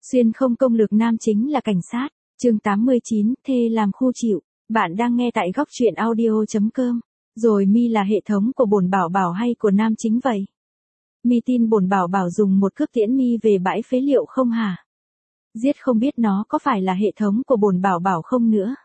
Xuyên không công lược nam chính là cảnh sát, chương 89, thê làm khu chịu. Bạn đang nghe tại góc truyện audio.com. Rồi mi là hệ thống của bổn bảo bảo hay của nam chính vậy? Mi tin bổn bảo bảo dùng một cước tiễn mi về bãi phế liệu không hả? Giết không biết nó có phải là hệ thống của bổn bảo bảo không nữa.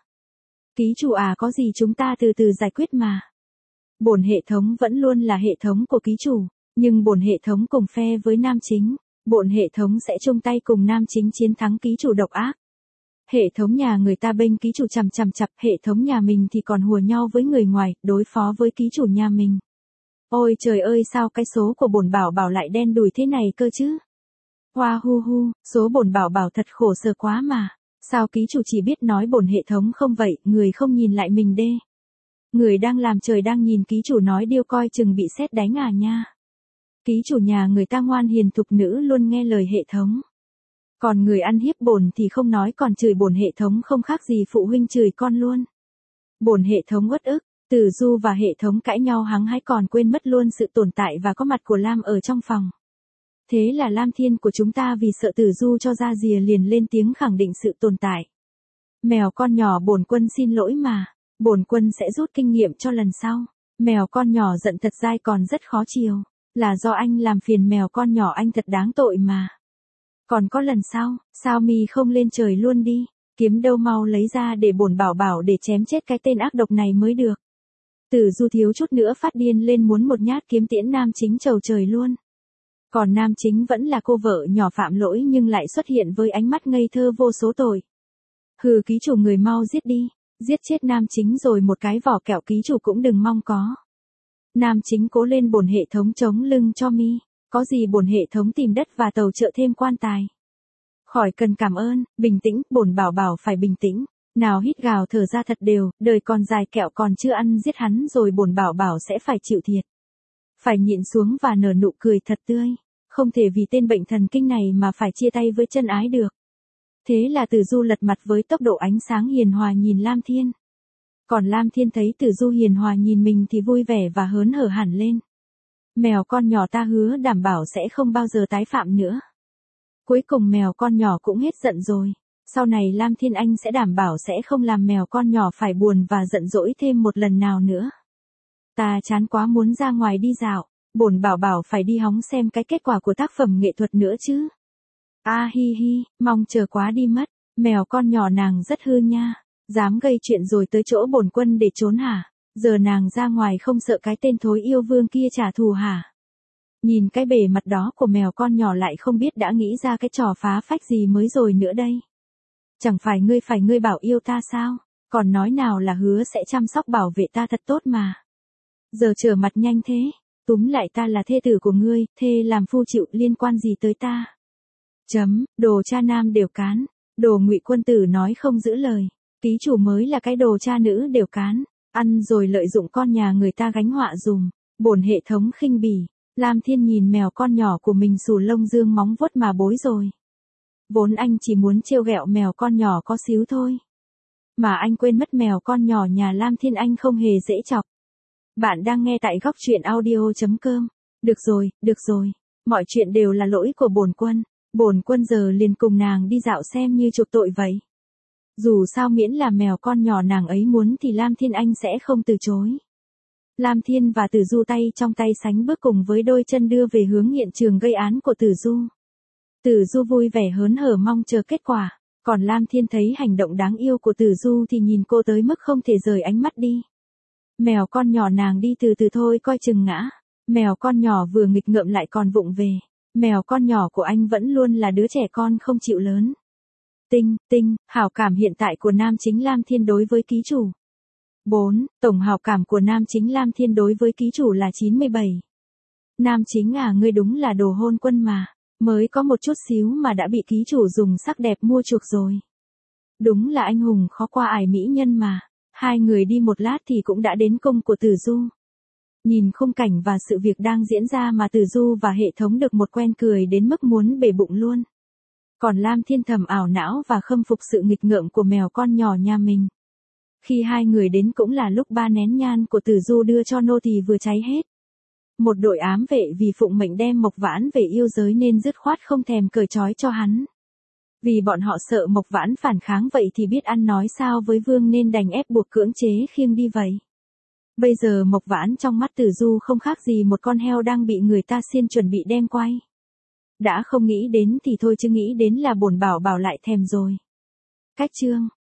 Ký chủ à, có gì chúng ta từ từ giải quyết mà. Bổn hệ thống vẫn luôn là hệ thống của ký chủ, nhưng bổn hệ thống cùng phe với nam chính. Bổn hệ thống sẽ chung tay cùng nam chính chiến thắng ký chủ độc ác. Hệ thống nhà người ta bênh ký chủ chằm chằm, hệ thống nhà mình thì còn hùa nhau với người ngoài, đối phó với ký chủ nhà mình. Ôi trời ơi, sao cái số của bổn bảo bảo lại đen đủi thế này cơ chứ? Hoa hu hu, số bổn bảo bảo thật khổ sở quá mà. Sao ký chủ chỉ biết nói bổn hệ thống không vậy, người không nhìn lại mình đê. Người đang làm trời đang nhìn ký chủ nói điêu coi chừng bị sét đánh à nha. Ký chủ nhà người ta ngoan hiền thục nữ luôn nghe lời hệ thống. Còn người ăn hiếp bổn thì không nói còn chửi bổn hệ thống không khác gì phụ huynh chửi con luôn. Bổn hệ thống uất ức, Tử Du và hệ thống cãi nhau hăng hái còn quên mất luôn sự tồn tại và có mặt của Lam ở trong phòng. Thế là Lam Thiên của chúng ta vì sợ Tử Du cho ra rìa liền lên tiếng khẳng định sự tồn tại. Mèo con nhỏ bổn quân xin lỗi mà, bổn quân sẽ rút kinh nghiệm cho lần sau. Mèo con nhỏ giận thật dai còn rất khó chiều. Là do anh làm phiền mèo con nhỏ anh thật đáng tội mà. Còn có lần sau, sao mi không lên trời luôn đi, kiếm đâu mau lấy ra để bổn bảo bảo để chém chết cái tên ác độc này mới được. Tử Du thiếu chút nữa phát điên lên muốn một nhát kiếm tiễn nam chính chầu trời luôn. Còn nam chính vẫn là cô vợ nhỏ phạm lỗi nhưng lại xuất hiện với ánh mắt ngây thơ vô số tội. Hừ, ký chủ người mau giết đi, giết chết nam chính rồi một cái vỏ kẹo ký chủ cũng đừng mong có. Nam chính cố lên bổn hệ thống chống lưng cho mi, có gì bổn hệ thống tìm đất và tàu trợ thêm quan tài. Khỏi cần cảm ơn, bình tĩnh, bổn bảo bảo phải bình tĩnh. Nào hít gào thở ra thật đều, đời còn dài kẹo còn chưa ăn giết hắn rồi bổn bảo bảo sẽ phải chịu thiệt. Phải nhịn xuống và nở nụ cười thật tươi, không thể vì tên bệnh thần kinh này mà phải chia tay với chân ái được. Thế là Tử Du lật mặt với tốc độ ánh sáng hiền hòa nhìn Lam Thiên. Còn Lam Thiên thấy Tử Du hiền hòa nhìn mình thì vui vẻ và hớn hở hẳn lên. Mèo con nhỏ ta hứa đảm bảo sẽ không bao giờ tái phạm nữa. Cuối cùng mèo con nhỏ cũng hết giận rồi. Sau này Lam Thiên anh sẽ đảm bảo sẽ không làm mèo con nhỏ phải buồn và giận dỗi thêm một lần nào nữa. Ta chán quá muốn ra ngoài đi dạo, bổn bảo bảo phải đi hóng xem cái kết quả của tác phẩm nghệ thuật nữa chứ. A hi hi, mong chờ quá đi mất, mèo con nhỏ nàng rất hư nha. Dám gây chuyện rồi tới chỗ bổn quân để trốn hả? Giờ nàng ra ngoài không sợ cái tên thối yêu vương kia trả thù hả? Nhìn cái bề mặt đó của mèo con nhỏ lại không biết đã nghĩ ra cái trò phá phách gì mới rồi nữa đây. Chẳng phải ngươi bảo yêu ta sao? Còn nói nào là hứa sẽ chăm sóc bảo vệ ta thật tốt mà. Giờ trở mặt nhanh thế, túm lại ta là thê tử của ngươi, thê làm phu chịu liên quan gì tới ta? Đồ cha nam đều cán, đồ ngụy quân tử nói không giữ lời. Ký chủ mới là cái đồ cha nữ đều cán, ăn rồi lợi dụng con nhà người ta gánh họa dùm, bổn hệ thống khinh bỉ. Lam Thiên nhìn mèo con nhỏ của mình xù lông dương móng vuốt mà bối rồi. Vốn anh chỉ muốn trêu ghẹo mèo con nhỏ có xíu thôi. Mà anh quên mất mèo con nhỏ nhà Lam Thiên anh không hề dễ chọc. Bạn đang nghe tại góc truyện audio.com. Được rồi, mọi chuyện đều là lỗi của bổn quân. Bổn quân giờ liền cùng nàng đi dạo xem như chuộc tội vậy. Dù sao miễn là mèo con nhỏ nàng ấy muốn thì Lam Thiên anh sẽ không từ chối. Lam Thiên và Tử Du tay trong tay sánh bước cùng với đôi chân đưa về hướng hiện trường gây án của Tử Du. Tử Du vui vẻ hớn hở mong chờ kết quả, còn Lam Thiên thấy hành động đáng yêu của Tử Du thì nhìn cô tới mức không thể rời ánh mắt đi. Mèo con nhỏ nàng đi từ từ thôi coi chừng ngã. Mèo con nhỏ vừa nghịch ngợm lại còn vụng về. Mèo con nhỏ của anh vẫn luôn là đứa trẻ con không chịu lớn. Tinh, hảo cảm hiện tại của nam chính Lam Thiên đối với ký chủ. 4. Tổng hảo cảm của nam chính Lam Thiên đối với ký chủ là 97. Nam chính à, ngươi đúng là đồ hôn quân mà. Mới có một chút xíu mà đã bị ký chủ dùng sắc đẹp mua chuộc rồi. Đúng là anh hùng khó qua ải mỹ nhân mà. Hai người đi một lát thì cũng đã đến cung của Tử Du. Nhìn khung cảnh và sự việc đang diễn ra mà Tử Du và hệ thống được một quen cười đến mức muốn bể bụng luôn. Còn Lam Thiên thầm ảo não và khâm phục sự nghịch ngợm của mèo con nhỏ nhà mình. Khi hai người đến cũng là lúc 3 nén nhang của Tử Du đưa cho nô tỳ vừa cháy hết. Một đội ám vệ vì phụng mệnh đem Mộc Vãn về yêu giới nên dứt khoát không thèm cởi trói cho hắn. Vì bọn họ sợ Mộc Vãn phản kháng vậy thì biết ăn nói sao với Vương nên đành ép buộc cưỡng chế khiêng đi vậy. Bây giờ Mộc Vãn trong mắt Tử Du không khác gì một con heo đang bị người ta xiên chuẩn bị đem quay. Đã không nghĩ đến thì thôi chứ nghĩ đến là bổn bảo bảo lại thèm rồi. Cách chương